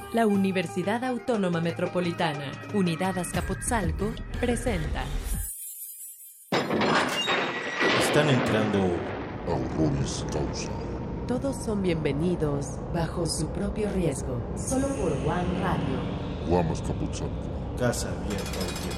La Universidad Autónoma Metropolitana, Unidad Azcapotzalco, presenta. Están entrando a Horroris Causa. Todos son bienvenidos bajo su propio riesgo, solo por One Radio. Guam Azcapotzalco. Casa abierta al tiempo.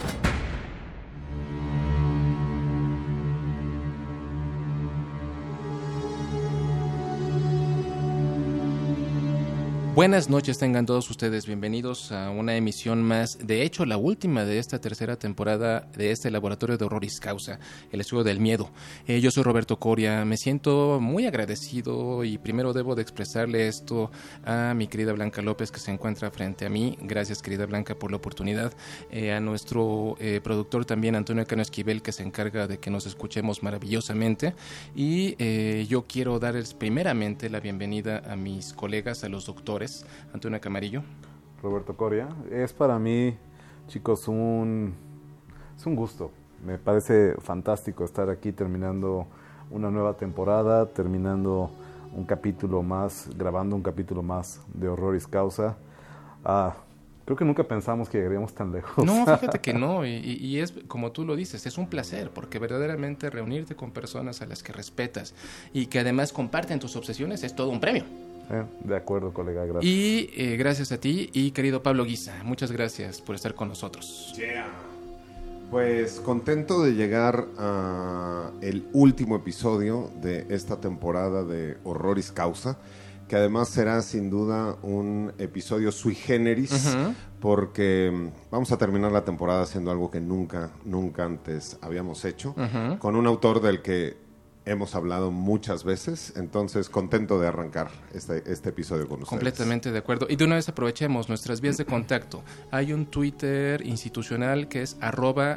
Buenas noches, tengan todos ustedes bienvenidos a una emisión más, de hecho la última de esta tercera temporada de este laboratorio de Horroris Causa, el estudio del miedo. Yo soy Roberto Coria, me siento muy agradecido y primero debo de expresarle esto a mi querida Blanca López que se encuentra frente a mí. Gracias, querida Blanca, por la oportunidad. A nuestro productor también, Antonio Cano Esquivel, que se encarga de que nos escuchemos maravillosamente. Y yo quiero darles primeramente la bienvenida a mis colegas, a los doctores. Antonio Camarillo. Roberto Coria. Es para mí, chicos, es un gusto. Me parece fantástico estar aquí terminando una nueva temporada, terminando un capítulo más, grabando un capítulo más de Horroris Causa. Creo que nunca pensamos que llegaríamos tan lejos. No, fíjate que no, y es como tú lo dices, es un placer, porque verdaderamente reunirte con personas a las que respetas y que además comparten tus obsesiones es todo un premio. De acuerdo, colega, gracias. Y gracias a ti y querido Pablo Guisa, muchas gracias por estar con nosotros. Yeah. Pues contento de llegar a el último episodio de esta temporada de Horroris Causa, que además será sin duda un episodio sui generis, porque vamos a terminar la temporada haciendo algo que nunca antes habíamos hecho, con un autor del que hemos hablado muchas veces, entonces contento de arrancar este episodio con ustedes. Completamente de acuerdo. Y de una vez aprovechemos nuestras vías de contacto. Hay un Twitter institucional que es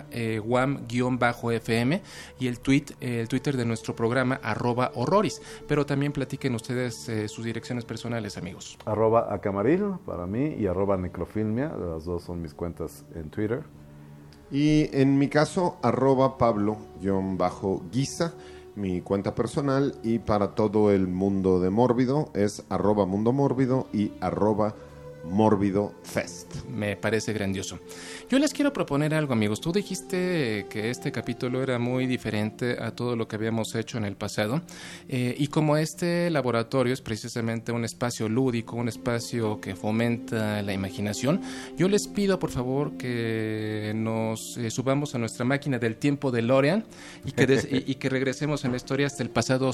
@wam_fm y el Twitter de nuestro programa @horroris. Pero también platiquen ustedes sus direcciones personales, amigos. @acamaril para mí y @necrofilmia, las dos son mis cuentas en Twitter. Y en mi caso, @Pablo_Guisa, mi cuenta personal, y para todo el mundo de Mórbido es @mundomórbido y @mórbidofest. Me parece grandioso. Yo les quiero proponer algo, amigos. Tú dijiste que este capítulo era muy diferente a todo lo que habíamos hecho en el pasado, y como este laboratorio es precisamente un espacio lúdico, un espacio que fomenta la imaginación, yo les pido por favor que nos subamos a nuestra máquina del tiempo de DeLorean y que regresemos en la historia hasta el pasado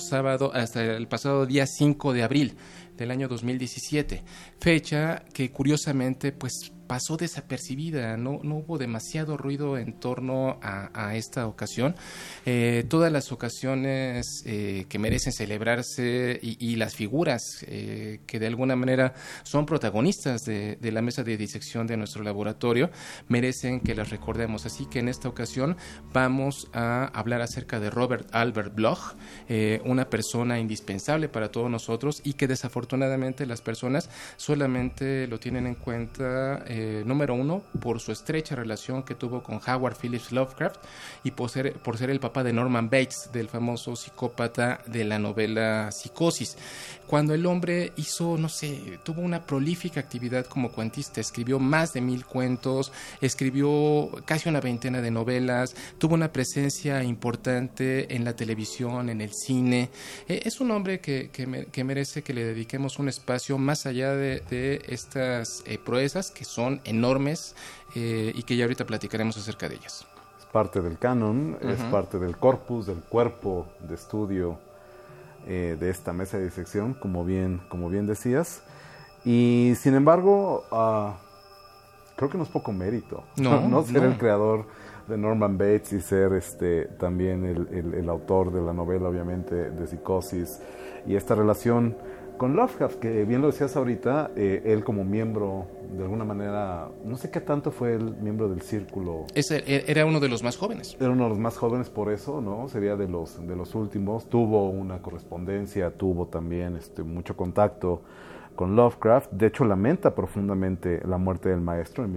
día 5 de abril del año 2017, fecha que curiosamente pues pasó desapercibida, no hubo demasiado ruido en torno a esta ocasión. Todas las ocasiones que merecen celebrarse y las figuras que de alguna manera son protagonistas de la mesa de disección de nuestro laboratorio merecen que las recordemos, así que en esta ocasión vamos a hablar acerca de Robert Albert Bloch, una persona indispensable para todos nosotros y que desafortunadamente las personas solamente lo tienen en cuenta número uno, por su estrecha relación que tuvo con Howard Phillips Lovecraft y por ser el papá de Norman Bates, del famoso psicópata de la novela Psicosis. Cuando el hombre tuvo una prolífica actividad como cuentista, escribió más de 1000 cuentos, escribió casi una veintena de novelas, tuvo una presencia importante en la televisión, en el cine. Es un hombre que merece que le dediquemos un espacio más allá de estas proezas que son enormes y que ya ahorita platicaremos acerca de ellas. Es parte del canon, es parte del corpus, del cuerpo de estudio de esta mesa de disección, como bien decías. Y sin embargo, creo que no es poco mérito no ser el creador de Norman Bates y ser también el autor de la novela, obviamente, de Psicosis, y esta relación con Lovecraft, que bien lo decías ahorita, él como miembro, de alguna manera, no sé qué tanto fue el miembro del círculo. Era uno de los más jóvenes. Era uno de los más jóvenes, por eso, ¿no? Sería de los últimos. Tuvo una correspondencia, tuvo también mucho contacto con Lovecraft. De hecho, lamenta profundamente la muerte del maestro en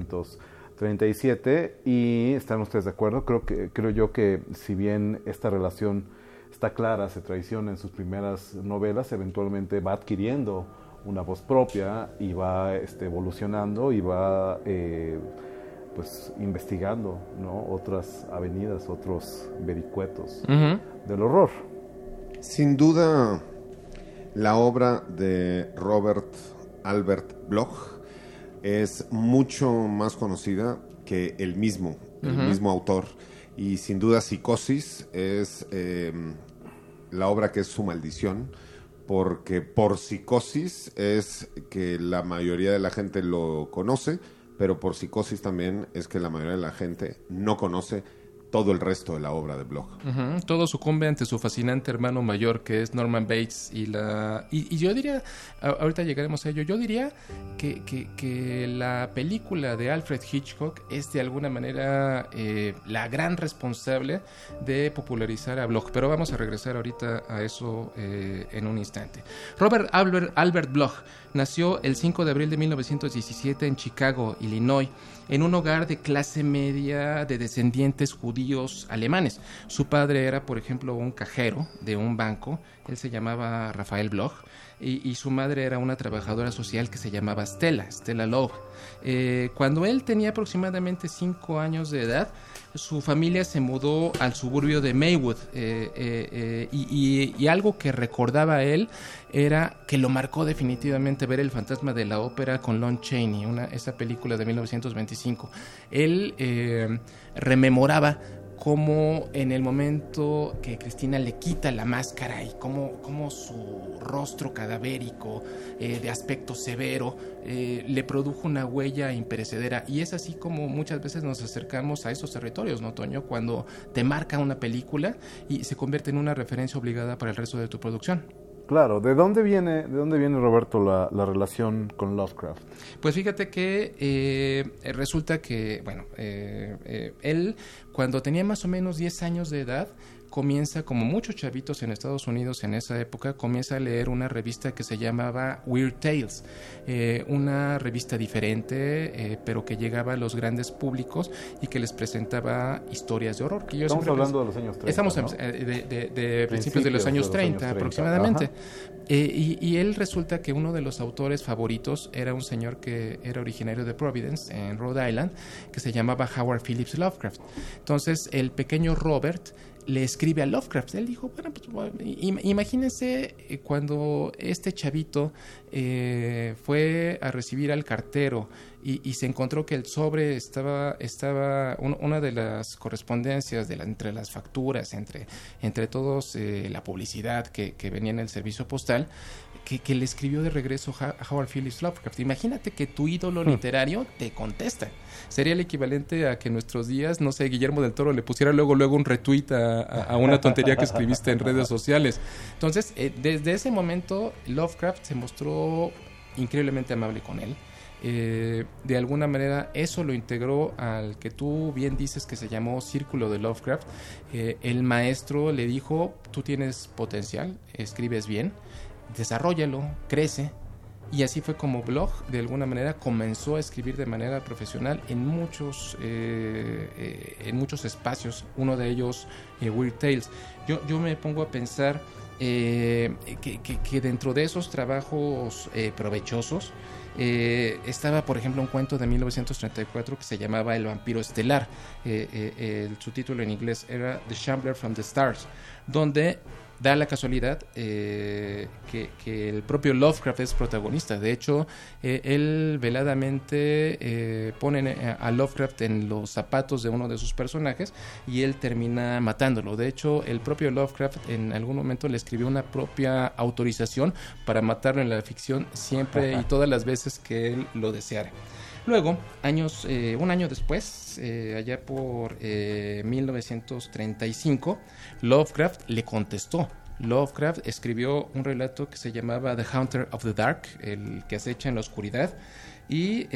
1937. Y ¿están ustedes de acuerdo? Creo yo que si bien esta relación está clara, se traiciona en sus primeras novelas, eventualmente va adquiriendo una voz propia y va evolucionando y va pues investigando, ¿no? Otras avenidas, otros vericuetos del horror. Sin duda, la obra de Robert Albert Bloch es mucho más conocida que el mismo autor. Y sin duda Psicosis es la obra que es su maldición, porque por Psicosis es que la mayoría de la gente lo conoce, pero por Psicosis también es que la mayoría de la gente no conoce todo el resto de la obra de Bloch. Todo sucumbe ante su fascinante hermano mayor, que es Norman Bates, y yo diría, ahorita llegaremos a ello, yo diría que la película de Alfred Hitchcock es de alguna manera la gran responsable de popularizar a Bloch, pero vamos a regresar ahorita a eso en un instante. Robert Albert Bloch nació el 5 de abril de 1917 en Chicago, Illinois, en un hogar de clase media de descendientes judíos alemanes. Su padre era, por ejemplo, un cajero de un banco. Él se llamaba Rafael Bloch y su madre era una trabajadora social que se llamaba Stella Loeb. Cuando él tenía aproximadamente 5 años de edad, su familia se mudó al suburbio de Maywood y algo que recordaba él era que lo marcó definitivamente ver El fantasma de la ópera con Lon Chaney, esa película de 1925. Él rememoraba cómo en el momento que Cristina le quita la máscara y cómo su rostro cadavérico de aspecto severo le produjo una huella imperecedera, y es así como muchas veces nos acercamos a esos territorios, ¿no, Toño? Cuando te marca una película y se convierte en una referencia obligada para el resto de tu producción. Claro, ¿de dónde viene Roberto la relación con Lovecraft? Pues fíjate que resulta que, bueno, él cuando tenía más o menos 10 años de edad comienza, como muchos chavitos en Estados Unidos en esa época, comienza a leer una revista que se llamaba Weird Tales, una revista diferente, pero que llegaba a los grandes públicos y que les presentaba historias de horror. Que estamos hablando de los años 30, estamos ¿no? de principios de los años 30 aproximadamente. Y él resulta que uno de los autores favoritos era un señor que era originario de Providence, en Rhode Island, que se llamaba Howard Phillips Lovecraft. Entonces, el pequeño Robert le escribe a Lovecraft. Él dijo, bueno, imagínense cuando este chavito fue a recibir al cartero y se encontró que el sobre estaba una de las correspondencias entre las facturas, entre todos, la publicidad que venía en el servicio postal, que le escribió de regreso a Howard Phillips Lovecraft. Imagínate que tu ídolo literario te contesta. Sería el equivalente a que en nuestros días, no sé, Guillermo del Toro le pusiera luego un retweet a una tontería que escribiste en redes sociales. Entonces, desde ese momento, Lovecraft se mostró increíblemente amable con él. De alguna manera eso lo integró al que tú bien dices que se llamó Círculo de Lovecraft. El maestro le dijo, tú tienes potencial, escribes bien, desarróllalo, crece. Y así fue como Bloch de alguna manera comenzó a escribir de manera profesional en muchos espacios, uno de ellos Weird Tales. Yo me pongo a pensar que dentro de esos trabajos provechosos estaba, por ejemplo, un cuento de 1934 que se llamaba El vampiro estelar. El subtítulo en inglés era The Shambler from the Stars, donde da la casualidad que el propio Lovecraft es protagonista. De hecho, él veladamente pone a Lovecraft en los zapatos de uno de sus personajes y él termina matándolo. De hecho, el propio Lovecraft en algún momento le escribió una propia autorización para matarlo en la ficción siempre y todas las veces que él lo deseara. Luego, un año después, allá por 1935, Lovecraft le contestó. Lovecraft escribió un relato que se llamaba The Haunter of the Dark, el que acecha en la oscuridad, y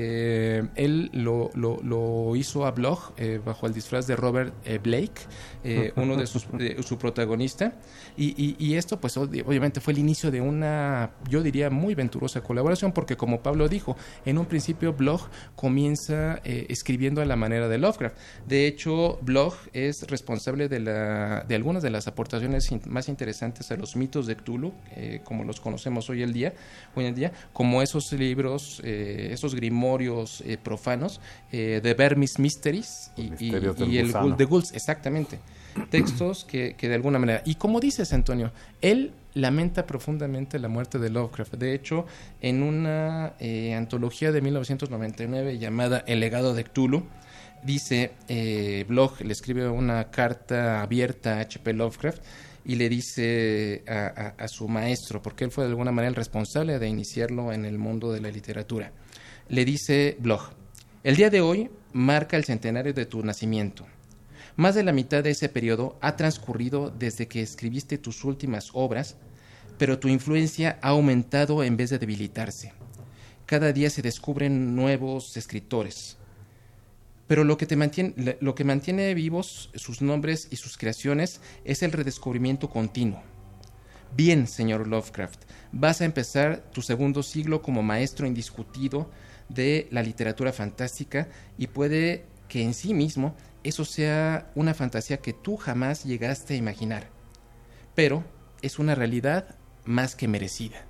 él lo hizo a Bloch bajo el disfraz de Robert Blake, uno de su protagonista, y esto pues obviamente fue el inicio de una, yo diría, muy venturosa colaboración, porque como Pablo dijo, en un principio Bloch comienza escribiendo a la manera de Lovecraft. De hecho, Bloch es responsable de algunas de las aportaciones más interesantes a los mitos de Cthulhu, como los conocemos hoy en día, como esos libros, esos grimorios profanos, de Vermis Mysteries y el Ghoul de Ghouls, exactamente. Textos que de alguna manera, y como dices, Antonio, él lamenta profundamente la muerte de Lovecraft. De hecho, en una antología de 1999 llamada El legado de Cthulhu, dice, Bloch le escribe una carta abierta a H.P. Lovecraft y le dice a su maestro, porque él fue de alguna manera el responsable de iniciarlo en el mundo de la literatura. Le dice Bloch: el día de hoy marca el centenario de tu nacimiento. Más de la mitad de ese periodo ha transcurrido desde que escribiste tus últimas obras, pero tu influencia ha aumentado en vez de debilitarse. Cada día se descubren nuevos escritores, pero lo que mantiene vivos sus nombres y sus creaciones es el redescubrimiento continuo. Bien, señor Lovecraft, vas a empezar tu segundo siglo como maestro indiscutido de la literatura fantástica, y puede que en sí mismo eso sea una fantasía que tú jamás llegaste a imaginar, pero es una realidad más que merecida.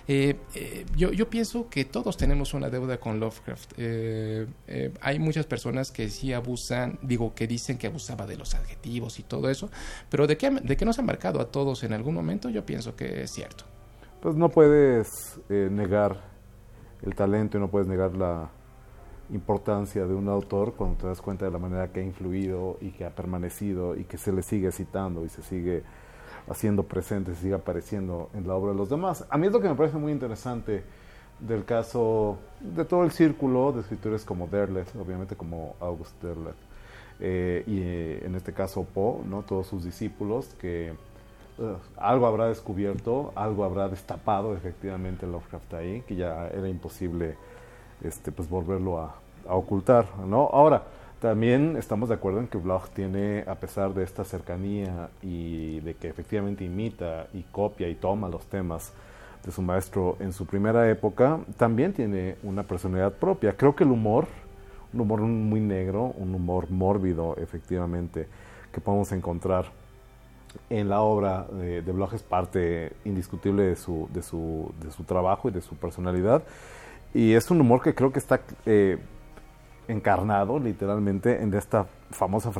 Yo pienso que todos tenemos una deuda con Lovecraft. Hay muchas personas que sí abusan, que dicen que abusaba de los adjetivos y todo eso, pero de que nos ha marcado a todos en algún momento, yo pienso que es cierto. Pues no puedes negar el talento y no puedes negar la importancia de un autor cuando te das cuenta de la manera que ha influido y que ha permanecido y que se le sigue citando y se sigue haciendo presente, se sigue apareciendo en la obra de los demás. A mí es lo que me parece muy interesante del caso de todo el círculo de escritores como Derleth, obviamente como August Derleth, y en este caso Poe, ¿no? Todos sus discípulos, que algo habrá descubierto, algo habrá destapado efectivamente Lovecraft ahí, que ya era imposible pues volverlo a ocultar, ¿no? Ahora, también estamos de acuerdo en que Bloch tiene, a pesar de esta cercanía y de que efectivamente imita y copia y toma los temas de su maestro en su primera época, también tiene una personalidad propia. Creo que un humor muy negro, un humor mórbido, efectivamente, que podemos encontrar en la obra de Bloch, es parte indiscutible de su trabajo y de su personalidad. Y es un humor que creo que está encarnado literalmente en esta famosa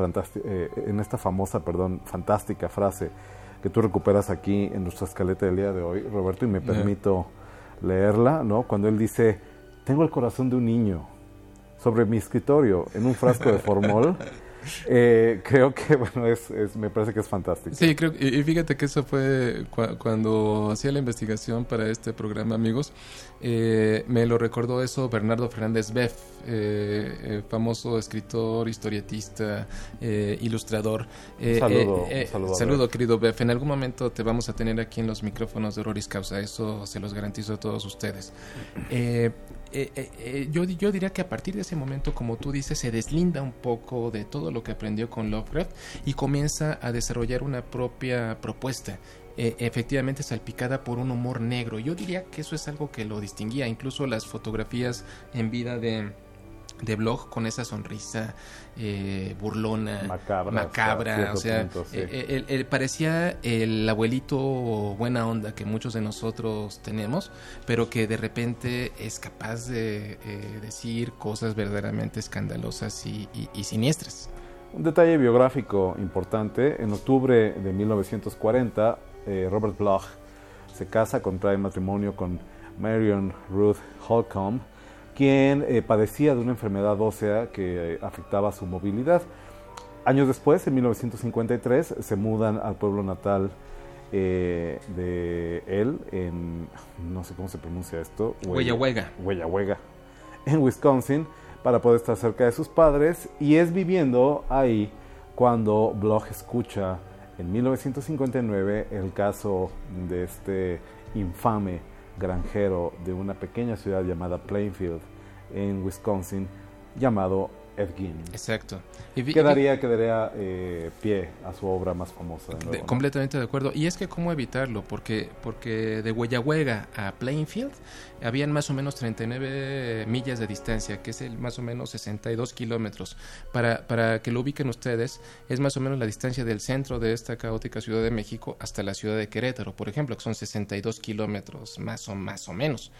fantástica frase que tú recuperas aquí en nuestra escaleta del día de hoy, Roberto, y me permito leerla, ¿no? Cuando él dice: tengo el corazón de un niño sobre mi escritorio en un frasco de formol. Creo que, bueno, me parece que es fantástico. Sí, creo, y fíjate que eso fue cuando hacía la investigación para este programa, amigos, me lo recordó eso Bernardo Fernández Beff, famoso escritor, historietista, ilustrador. Saludo, querido Beff. En algún momento te vamos a tener aquí en los micrófonos de Horroris Causa, eso se los garantizo a todos ustedes. Yo diría que a partir de ese momento, como tú dices, se deslinda un poco de todo lo que aprendió con Lovecraft y comienza a desarrollar una propia propuesta, efectivamente salpicada por un humor negro. Yo diría que eso es algo que lo distinguía. Incluso las fotografías en vida de Bloch, con esa sonrisa burlona, macabra, o sea, punto, sí. Él parecía el abuelito buena onda que muchos de nosotros tenemos, pero que de repente es capaz de decir cosas verdaderamente escandalosas y siniestras. Un detalle biográfico importante: en octubre de 1940, Robert Bloch se casa, contrae matrimonio con Marion Ruth Holcomb, quien padecía de una enfermedad ósea que afectaba su movilidad. Años después, en 1953, se mudan al pueblo natal de él, en, no sé cómo se pronuncia esto, Weyawega, en Wisconsin, para poder estar cerca de sus padres, y es viviendo ahí cuando Bloch escucha en 1959 el caso de este infame granjero de una pequeña ciudad llamada Plainfield en Wisconsin, llamado Ed Gein. Exacto. Quedaría pie a su obra más famosa. De nuevo, completamente de acuerdo. Y es que cómo evitarlo, porque de Huellahuega a Plainfield habían más o menos 39 millas de distancia, que es más o menos 62 kilómetros. Para que lo ubiquen ustedes, es más o menos la distancia del centro de esta caótica Ciudad de México hasta la ciudad de Querétaro, por ejemplo, que son 62 kilómetros más o menos.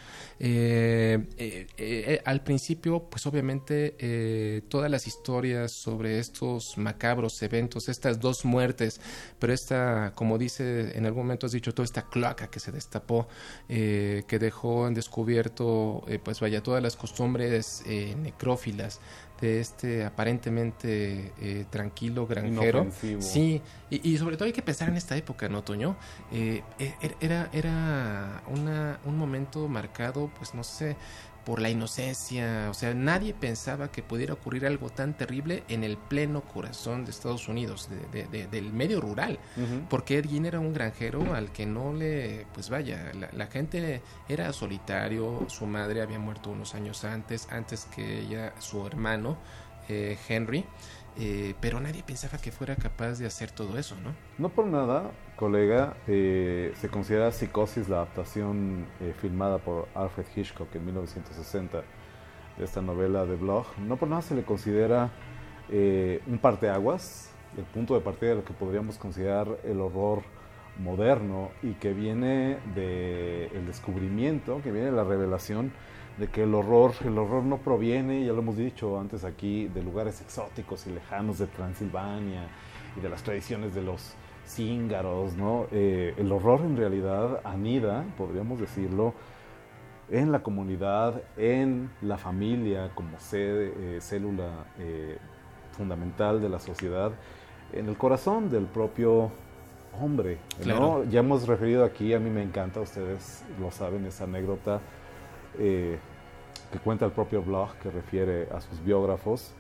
Al principio, pues obviamente todas las historias sobre estos macabros eventos, estas dos muertes, pero como dice, en algún momento has dicho, toda esta cloaca que se destapó, que dejó en descubierto, todas las costumbres necrófilas de este aparentemente tranquilo granjero. Inofensivo. Sí, y sobre todo hay que pensar en esta época, ¿no, Toño? Era un momento marcado, pues no sé, por la inocencia. O sea, nadie pensaba que pudiera ocurrir algo tan terrible en el pleno corazón de Estados Unidos, del medio rural. Uh-huh. Porque Ed Gein era un granjero al que no le... la gente era solitario. Su madre había muerto unos años antes que ella, su hermano, Henry. Pero nadie pensaba que fuera capaz de hacer todo eso, ¿no? No por nada, colega, se considera Psicosis la adaptación filmada por Alfred Hitchcock en 1960 de esta novela de Bloch. No por nada se le considera un parteaguas, el punto de partida de lo que podríamos considerar el horror moderno, y que viene del descubrimiento, que viene de la revelación de que el horror no proviene, ya lo hemos dicho antes aquí, de lugares exóticos y lejanos de Transilvania y de las tradiciones de los cíngaros, ¿no? El horror en realidad anida, podríamos decirlo, en la comunidad, en la familia como célula fundamental de la sociedad, en el corazón del propio hombre, ¿no? Claro. Ya hemos referido aquí, a mí me encanta, ustedes lo saben, esa anécdota que cuenta el propio Bloch, que refiere a sus biógrafos,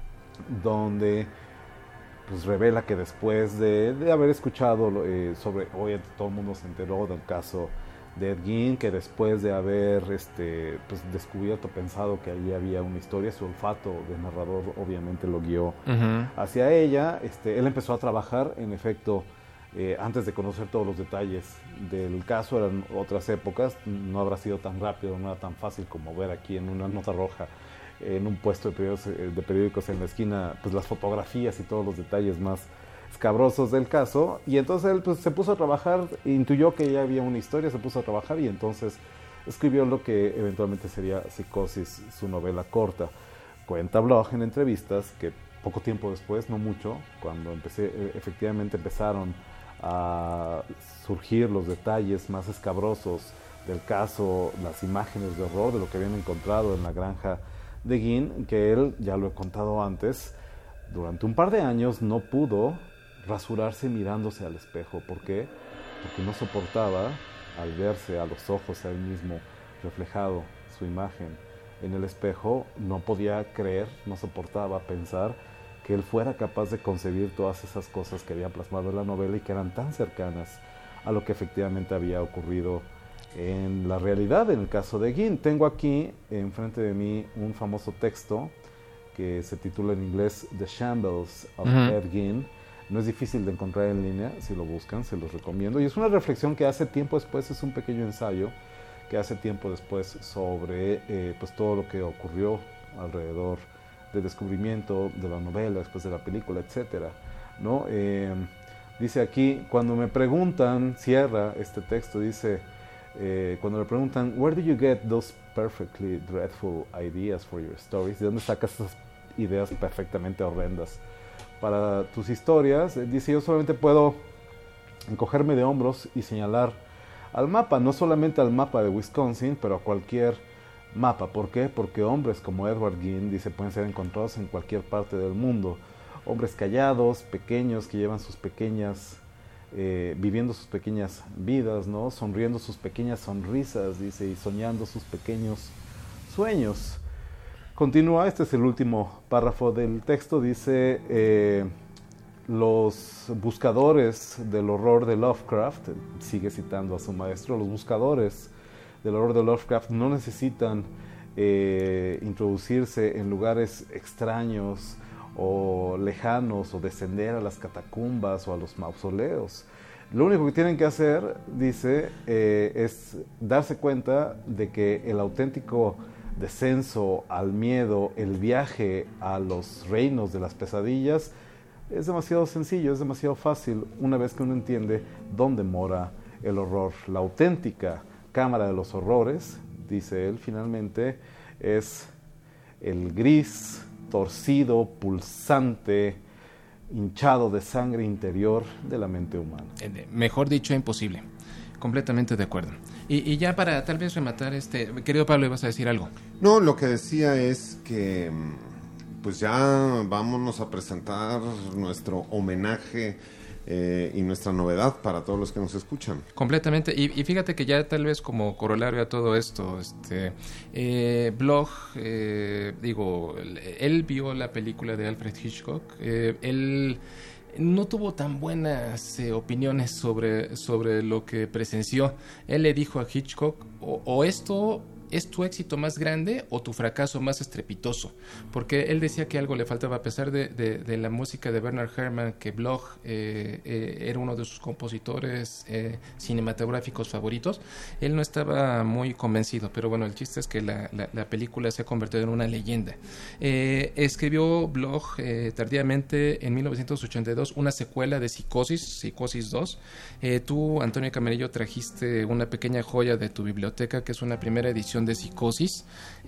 donde pues revela que después de haber escuchado hoy todo el mundo se enteró del caso de Ed Gein, que después de haber descubierto, pensado que allí había una historia, su olfato de narrador obviamente lo guió uh-huh. hacia ella. Él empezó a trabajar, en efecto, antes de conocer todos los detalles del caso. Eran otras épocas, no habrá sido tan rápido, no era tan fácil como ver aquí en una nota roja en un puesto de periódicos en la esquina, pues las fotografías y todos los detalles más escabrosos del caso. Y entonces él pues se puso a trabajar, intuyó que ya había una historia, se puso a trabajar y entonces escribió lo que eventualmente sería Psicosis, su novela corta. Cuenta Bloch en entrevistas que poco tiempo después, no mucho, cuando efectivamente empezaron a surgir los detalles más escabrosos del caso, las imágenes de horror de lo que habían encontrado en la granja de Gein, que él, ya lo he contado antes, durante un par de años no pudo rasurarse mirándose al espejo. ¿Por qué? Porque no soportaba, al verse a los ojos a él mismo reflejado su imagen en el espejo, no podía creer, no soportaba pensar que él fuera capaz de concebir todas esas cosas que había plasmado en la novela y que eran tan cercanas a lo que efectivamente había ocurrido en la realidad en el caso de Gein. Tengo aquí enfrente de mí un famoso texto que se titula en inglés The Shambles of uh-huh. Ed Gein. No es difícil de encontrar en línea, si lo buscan, se los recomiendo. Y es una reflexión que hace tiempo después, es un pequeño ensayo que hace tiempo después sobre pues todo lo que ocurrió alrededor del descubrimiento de la novela, después de la película, etcétera, ¿no? Dice aquí, cuando me preguntan, cierra este texto, dice, cuando le preguntan, where do you get those perfectly dreadful ideas for your stories? ¿De dónde sacas esas ideas perfectamente horrendas para tus historias? Dice, yo solamente puedo encogerme de hombros y señalar al mapa, no solamente al mapa de Wisconsin, pero a cualquier mapa. ¿Por qué? Porque hombres como Edward Gein, dice, pueden ser encontrados en cualquier parte del mundo. Hombres callados, pequeños, que llevan sus pequeñas, viviendo sus pequeñas vidas, ¿no? Sonriendo sus pequeñas sonrisas, dice, y soñando sus pequeños sueños. Continúa, este es el último párrafo del texto, dice, los buscadores del horror de Lovecraft, sigue citando a su maestro, los buscadores del horror de Lovecraft no necesitan introducirse en lugares extraños o lejanos o descender a las catacumbas o a los mausoleos. Lo único que tienen que hacer, dice, es darse cuenta de que el auténtico descenso al miedo, el viaje a los reinos de las pesadillas, es demasiado sencillo, es demasiado fácil una vez que uno entiende dónde mora el horror. La auténtica cámara de los horrores, dice él finalmente, es el gris, torcido, pulsante, hinchado de sangre interior de la mente humana. Mejor dicho, imposible. Completamente de acuerdo. Y ya para tal vez rematar, querido Pablo, ¿ibas a decir algo? No, lo que decía es que pues ya vámonos a presentar nuestro homenaje y nuestra novedad para todos los que nos escuchan. Completamente, y fíjate que ya tal vez como corolario a todo esto, Bloch, él vio la película de Alfred Hitchcock, él no tuvo tan buenas opiniones sobre lo que presenció. Él le dijo a Hitchcock, o esto ¿es tu éxito más grande o tu fracaso más estrepitoso? Porque él decía que algo le faltaba, a pesar de la música de Bernard Herrmann, que Bloch era uno de sus compositores cinematográficos favoritos. Él no estaba muy convencido, pero bueno, el chiste es que la película se ha convertido en una leyenda. Escribió Bloch tardíamente, en 1982, una secuela de Psicosis 2. Tú, Antonio Camarillo, trajiste una pequeña joya de tu biblioteca, que es una primera edición de Psicosis.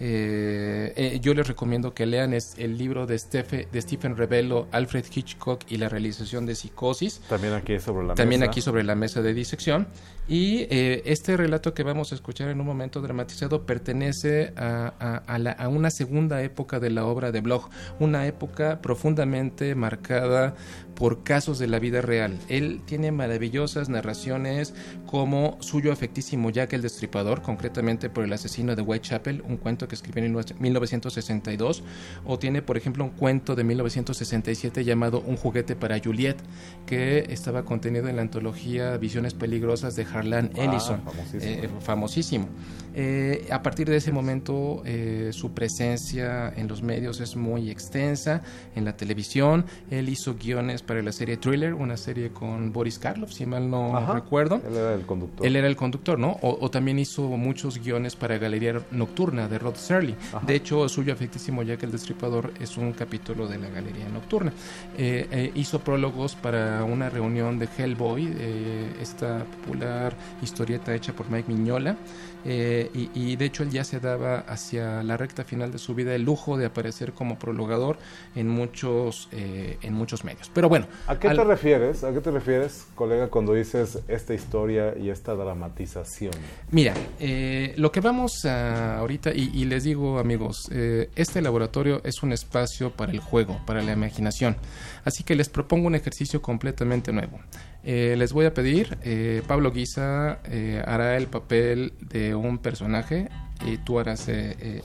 Yo les recomiendo que lean el libro de Stephen Rebello, Alfred Hitchcock y la realización de Psicosis. También aquí sobre la mesa de disección. Y este relato que vamos a escuchar en un momento dramatizado pertenece a una segunda época de la obra de Bloch, una época profundamente marcada por casos de la vida real. Él tiene maravillosas narraciones como Suyo afectísimo Jack el Destripador, concretamente por el asesino de Whitechapel, un cuento que escribió en 1962, o tiene, por ejemplo, un cuento de 1967 llamado Un juguete para Juliet, que estaba contenido en la antología Visiones peligrosas de Harlan Ellison, famosísimo. A partir de ese momento su presencia en los medios es muy extensa, en la televisión. Él hizo guiones para la serie Thriller, una serie con Boris Karloff, si mal no recuerdo. Él era el conductor, ¿no? O también hizo muchos guiones para Galería Nocturna de Rod Serling. De hecho, Suyo afectísimo Jack el Destripador es un capítulo de la Galería Nocturna. Hizo prólogos para una reunión de Hellboy, esta popular historieta hecha por Mike Mignola. Y de hecho él ya se daba hacia la recta final de su vida el lujo de aparecer como prologador en muchos medios. Pero bueno, ¿A qué te refieres, colega, cuando dices esta historia y esta dramatización? Mira, lo que vamos a ahorita, y les digo, amigos, este laboratorio es un espacio para el juego, para la imaginación. Así que les propongo un ejercicio completamente nuevo. Les voy a pedir, Pablo Guisa hará el papel de un personaje y tú harás el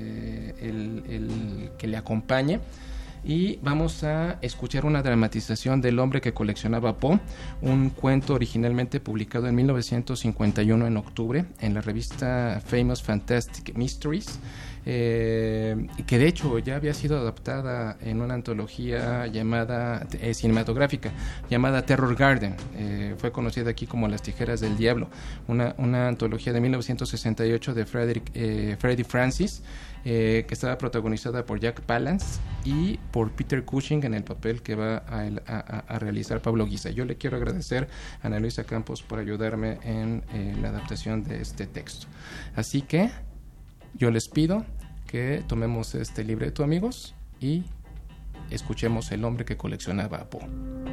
que le acompañe. Y vamos a escuchar una dramatización del hombre que coleccionaba Poe, un cuento originalmente publicado en 1951 en octubre en la revista Famous Fantastic Mysteries, que de hecho ya había sido adaptada en una antología llamada cinematográfica llamada Terror Garden. Fue conocida aquí como Las Tijeras del Diablo, una antología de 1968 de Freddie Francis, que estaba protagonizada por Jack Palance y por Peter Cushing en el papel que va a realizar Pablo Guisa. Yo le quiero agradecer a Ana Luisa Campos por ayudarme en la adaptación de este texto. Así que yo les pido que tomemos este libreto, amigos, y escuchemos El hombre que coleccionaba a Poe.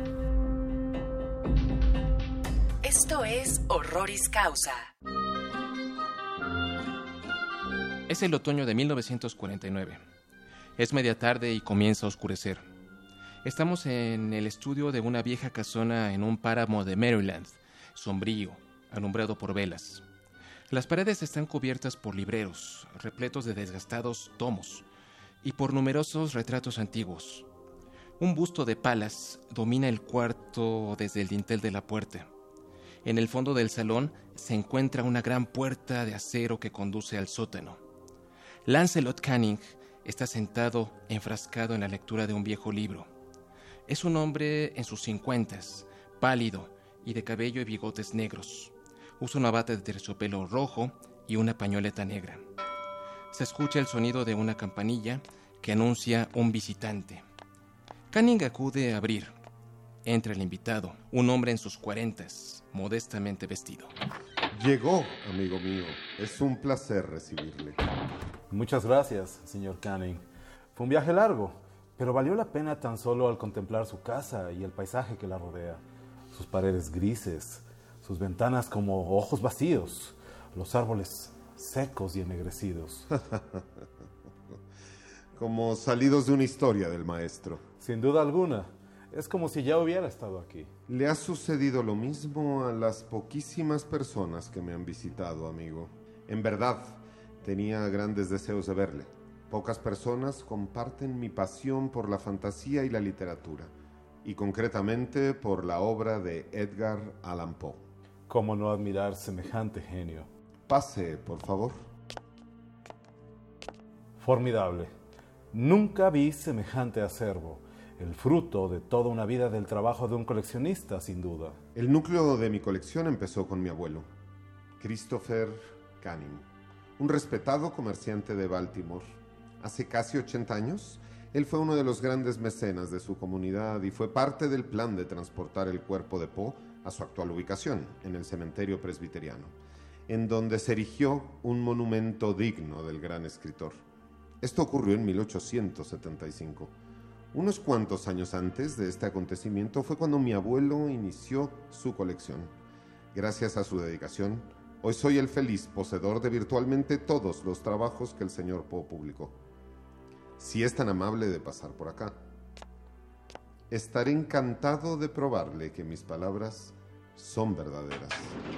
Esto es Horroris Causa. Es el otoño de 1949. Es media tarde y comienza a oscurecer. Estamos en el estudio de una vieja casona en un páramo de Maryland, sombrío, alumbrado por velas. Las paredes están cubiertas por libreros, repletos de desgastados tomos, y por numerosos retratos antiguos. Un busto de Palas domina el cuarto desde el dintel de la puerta. En el fondo del salón se encuentra una gran puerta de acero que conduce al sótano. Lancelot Canning está sentado enfrascado en la lectura de un viejo libro. Es un hombre en sus 50s, pálido y de cabello y bigotes negros. Usa una bata de terciopelo rojo y una pañoleta negra. Se escucha el sonido de una campanilla que anuncia un visitante. Canning acude a abrir. Entra el invitado, un hombre en sus 40s, modestamente vestido. Llegó, amigo mío. Es un placer recibirle. Muchas gracias, señor Canning. Fue un viaje largo, pero valió la pena tan solo al contemplar su casa y el paisaje que la rodea. Sus paredes grises, sus ventanas como ojos vacíos, los árboles secos y ennegrecidos. Como salidos de una historia del maestro. Sin duda alguna, es como si ya hubiera estado aquí. Le ha sucedido lo mismo a las poquísimas personas que me han visitado, amigo. En verdad, tenía grandes deseos de verle. Pocas personas comparten mi pasión por la fantasía y la literatura, y concretamente por la obra de Edgar Allan Poe. ¿Cómo no admirar semejante genio? Pase, por favor. Formidable. Nunca vi semejante acervo. El fruto de toda una vida del trabajo de un coleccionista, sin duda. El núcleo de mi colección empezó con mi abuelo, Christopher Canning, un respetado comerciante de Baltimore. Hace casi 80 años, él fue uno de los grandes mecenas de su comunidad y fue parte del plan de transportar el cuerpo de Poe a su actual ubicación, en el cementerio presbiteriano, en donde se erigió un monumento digno del gran escritor. Esto ocurrió en 1875. Unos cuantos años antes de este acontecimiento fue cuando mi abuelo inició su colección. Gracias a su dedicación, hoy soy el feliz poseedor de virtualmente todos los trabajos que el señor Poe publicó. Si es tan amable de pasar por acá, estaré encantado de probarle que mis palabras son verdaderas.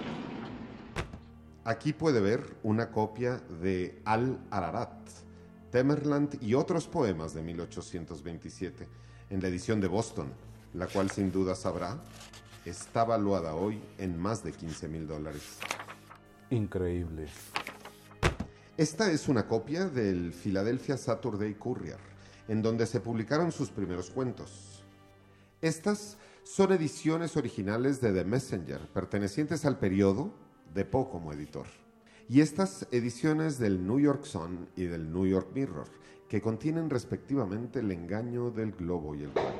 Aquí puede ver una copia de Al-Ararat, Tamerlane y otros poemas de 1827, en la edición de Boston, la cual sin duda sabrá, está valuada hoy en más de $15,000. Increíble. Esta es una copia del Philadelphia Saturday Courier, en donde se publicaron sus primeros cuentos. Estas son ediciones originales de The Messenger, pertenecientes al periodo de Poe como editor. Y estas ediciones del New York Sun y del New York Mirror, que contienen respectivamente El engaño del globo y el cuerpo.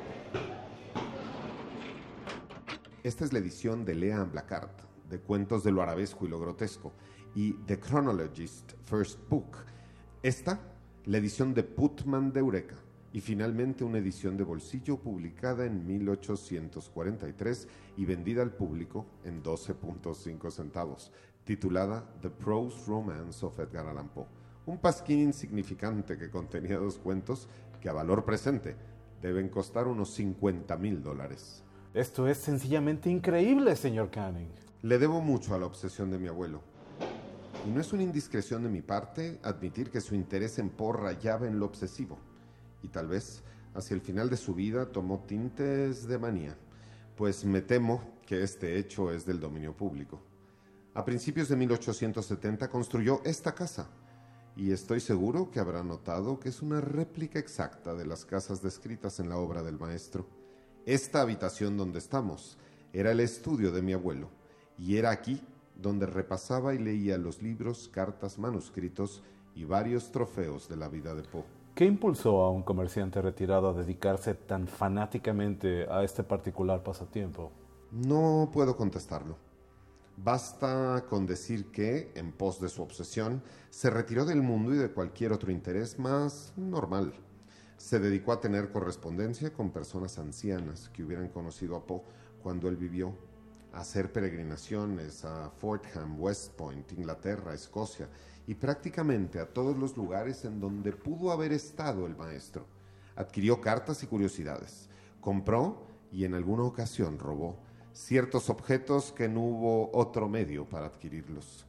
Esta es la edición de Lea and Blackart, de Cuentos de lo arabesco y lo grotesco, y The Chronologist First Book. Esta, la edición de Putman de Eureka, y finalmente una edición de bolsillo publicada en 1843 y vendida al público en 12.5 centavos, titulada The Prose Romance of Edgar Allan Poe, un pasquín insignificante que contenía 2 cuentos que a valor presente deben costar unos $50,000. Esto es sencillamente increíble, señor Canning. Le debo mucho a la obsesión de mi abuelo. Y no es una indiscreción de mi parte admitir que su interés en Poe rayaba en lo obsesivo. Y tal vez, hacia el final de su vida, tomó tintes de manía, pues me temo que este hecho es del dominio público. A principios de 1870 construyó esta casa, y estoy seguro que habrá notado que es una réplica exacta de las casas descritas en la obra del maestro. Esta habitación donde estamos era el estudio de mi abuelo, y era aquí donde repasaba y leía los libros, cartas, manuscritos y varios trofeos de la vida de Poe. ¿Qué impulsó a un comerciante retirado a dedicarse tan fanáticamente a este particular pasatiempo? No puedo contestarlo. Basta con decir que, en pos de su obsesión, se retiró del mundo y de cualquier otro interés más normal. Se dedicó a tener correspondencia con personas ancianas que hubieran conocido a Poe cuando él vivió, a hacer peregrinaciones a Fordham, West Point, Inglaterra, Escocia y prácticamente a todos los lugares en donde pudo haber estado el maestro. Adquirió cartas y curiosidades, compró y en alguna ocasión robó ciertos objetos que no hubo otro medio para adquirirlos.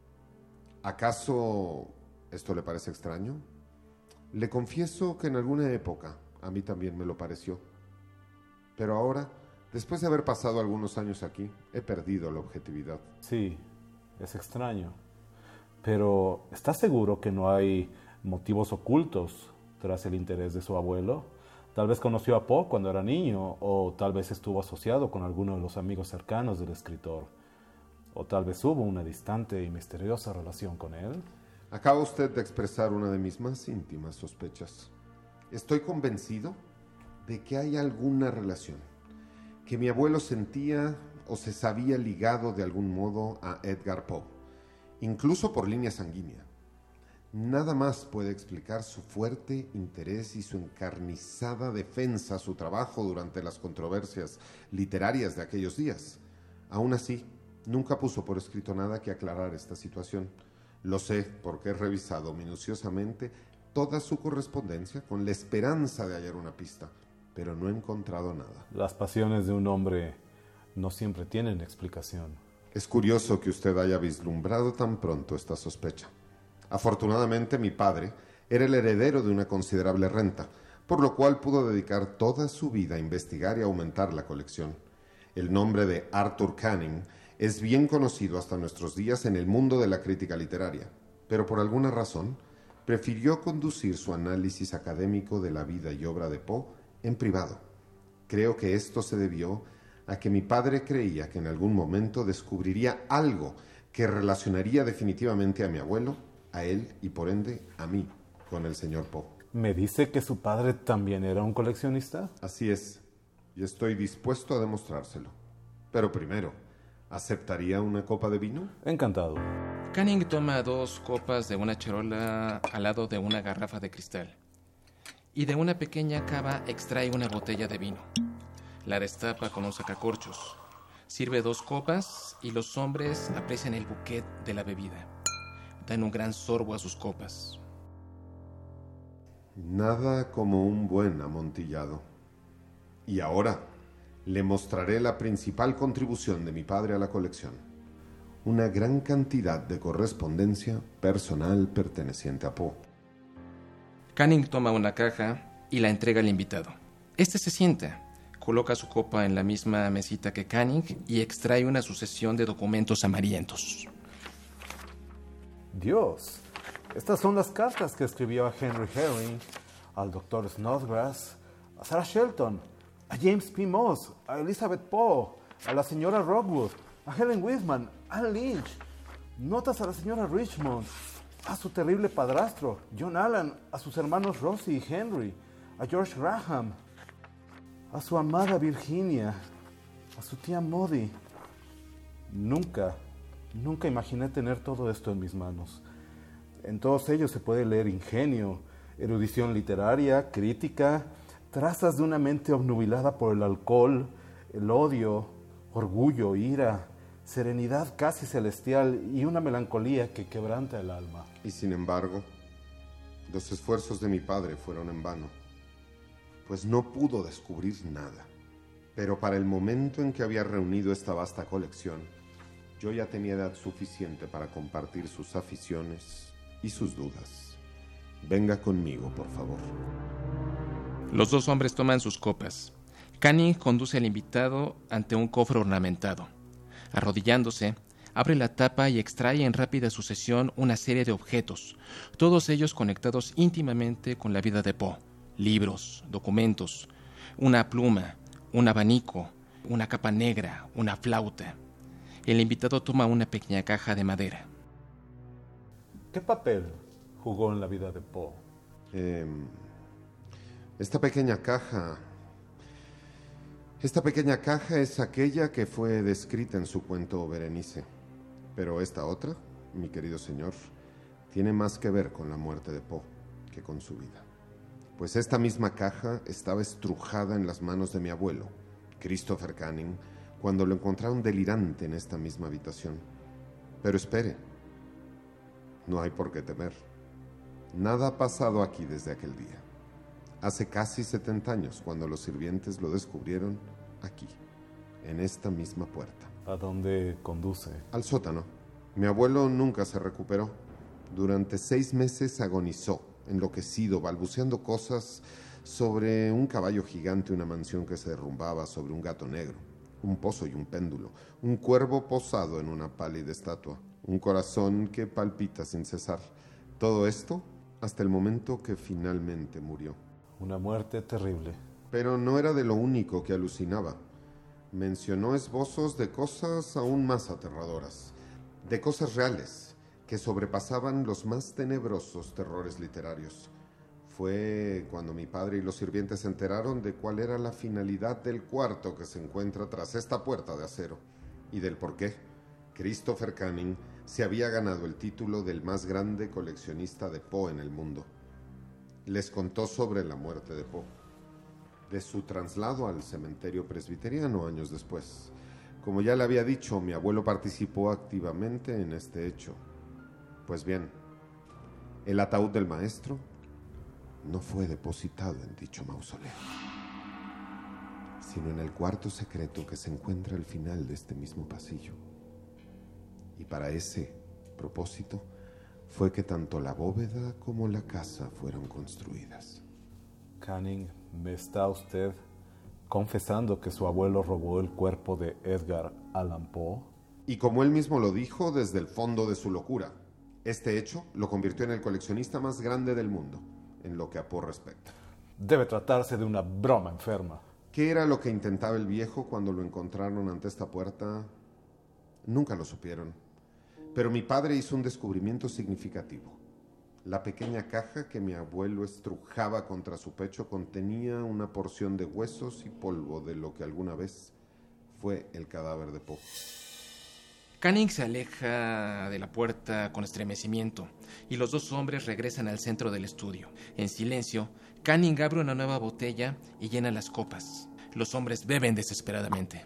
¿Acaso esto le parece extraño? Le confieso que en alguna época a mí también me lo pareció, pero ahora Después de haber pasado algunos años aquí, he perdido la objetividad. Sí, es extraño. Pero, ¿estás seguro que no hay motivos ocultos tras el interés de su abuelo? Tal vez conoció a Poe cuando era niño, o tal vez estuvo asociado con alguno de los amigos cercanos del escritor, o tal vez hubo una distante y misteriosa relación con él. Acaba usted de expresar una de mis más íntimas sospechas. Estoy convencido de que hay alguna relación, que mi abuelo sentía o se sabía ligado de algún modo a Edgar Poe, incluso por línea sanguínea. Nada más puede explicar su fuerte interés y su encarnizada defensa a su trabajo durante las controversias literarias de aquellos días. Aún así, nunca puso por escrito nada que aclarar esta situación. Lo sé porque he revisado minuciosamente toda su correspondencia con la esperanza de hallar una pista, pero no he encontrado nada. Las pasiones de un hombre no siempre tienen explicación. Es curioso que usted haya vislumbrado tan pronto esta sospecha. Afortunadamente, mi padre era el heredero de una considerable renta, por lo cual pudo dedicar toda su vida a investigar y aumentar la colección. El nombre de Arthur Canning es bien conocido hasta nuestros días en el mundo de la crítica literaria, pero por alguna razón prefirió conducir su análisis académico de la vida y obra de Poe en privado. Creo que esto se debió a que mi padre creía que en algún momento descubriría algo que relacionaría definitivamente a mi abuelo, a él y por ende a mí con el señor Poe. ¿Me dice que su padre también era un coleccionista? Así es, y estoy dispuesto a demostrárselo. Pero primero, ¿aceptaría una copa de vino? Encantado. Canning toma 2 copas de una charola al lado de una garrafa de cristal y de una pequeña cava extrae una botella de vino. La destapa con un sacacorchos. Sirve 2 copas y los hombres aprecian el bouquet de la bebida. Dan un gran sorbo a sus copas. Nada como un buen amontillado. Y ahora le mostraré la principal contribución de mi padre a la colección. Una gran cantidad de correspondencia personal perteneciente a Poe. Canning toma una caja y la entrega al invitado. Este se sienta, coloca su copa en la misma mesita que Canning y extrae una sucesión de documentos amarillentos. Dios, estas son las cartas que escribió a Henry Herring, al Dr. Snodgrass, a Sarah Shelton, a James P. Moss, a Elizabeth Poe, a la señora Rockwood, a Helen Whitman, a Anne Lynch, notas a la señora Richmond, a su terrible padrastro, John Allan, a sus hermanos Rosie y Henry, a George Graham, a su amada Virginia, a su tía Maudie. Nunca imaginé tener todo esto en mis manos. En todos ellos se puede leer ingenio, erudición literaria, crítica, trazas de una mente obnubilada por el alcohol, el odio, orgullo, ira, serenidad casi celestial y una melancolía que quebranta el alma. Y sin embargo, los esfuerzos de mi padre fueron en vano, pues no pudo descubrir nada. Pero para el momento en que había reunido esta vasta colección, yo ya tenía edad suficiente para compartir sus aficiones y sus dudas. Venga conmigo, por favor. Los 2 hombres toman sus copas. Canning conduce al invitado ante un cofre ornamentado. Arrodillándose, abre la tapa y extrae en rápida sucesión una serie de objetos, todos ellos conectados íntimamente con la vida de Poe. Libros, documentos, una pluma, un abanico, una capa negra, una flauta. El invitado toma una pequeña caja de madera. ¿Qué papel jugó en la vida de Poe? Esta pequeña caja es aquella que fue descrita en su cuento Berenice. Pero esta otra, mi querido señor, tiene más que ver con la muerte de Poe que con su vida. Pues esta misma caja estaba estrujada en las manos de mi abuelo, Christopher Canning, cuando lo encontraron delirante en esta misma habitación. Pero espere, no hay por qué temer. Nada ha pasado aquí desde aquel día. Hace casi 70 años, cuando los sirvientes lo descubrieron aquí, en esta misma puerta. ¿A dónde conduce? Al sótano. Mi abuelo nunca se recuperó. Durante 6 meses agonizó, enloquecido, balbuceando cosas sobre un caballo gigante, una mansión que se derrumbaba sobre un gato negro, un pozo y un péndulo, un cuervo posado en una pálida estatua, un corazón que palpita sin cesar. Todo esto hasta el momento que finalmente murió. Una muerte terrible. Pero no era de lo único que alucinaba. Mencionó esbozos de cosas aún más aterradoras, de cosas reales que sobrepasaban los más tenebrosos terrores literarios. Fue cuando mi padre y los sirvientes se enteraron de cuál era la finalidad del cuarto que se encuentra tras esta puerta de acero y del por qué Christopher Canning se había ganado el título del más grande coleccionista de Poe en el mundo. Les contó sobre la muerte de Poe, de su traslado al cementerio presbiteriano años después. Como ya le había dicho, mi abuelo participó activamente en este hecho. Pues bien, el ataúd del maestro no fue depositado en dicho mausoleo, sino en el cuarto secreto que se encuentra al final de este mismo pasillo. Y para ese propósito fue que tanto la bóveda como la casa fueron construidas. Canning, ¿me está usted confesando que su abuelo robó el cuerpo de Edgar Allan Poe? Y como él mismo lo dijo desde el fondo de su locura, este hecho lo convirtió en el coleccionista más grande del mundo, en lo que a Poe respecta. Debe tratarse de una broma enferma. ¿Qué era lo que intentaba el viejo cuando lo encontraron ante esta puerta? Nunca lo supieron. Pero mi padre hizo un descubrimiento significativo. La pequeña caja que mi abuelo estrujaba contra su pecho contenía una porción de huesos y polvo de lo que alguna vez fue el cadáver de Poe. Canning se aleja de la puerta con estremecimiento y los dos hombres regresan al centro del estudio. En silencio, Canning abre una nueva botella y llena las copas. Los hombres beben desesperadamente.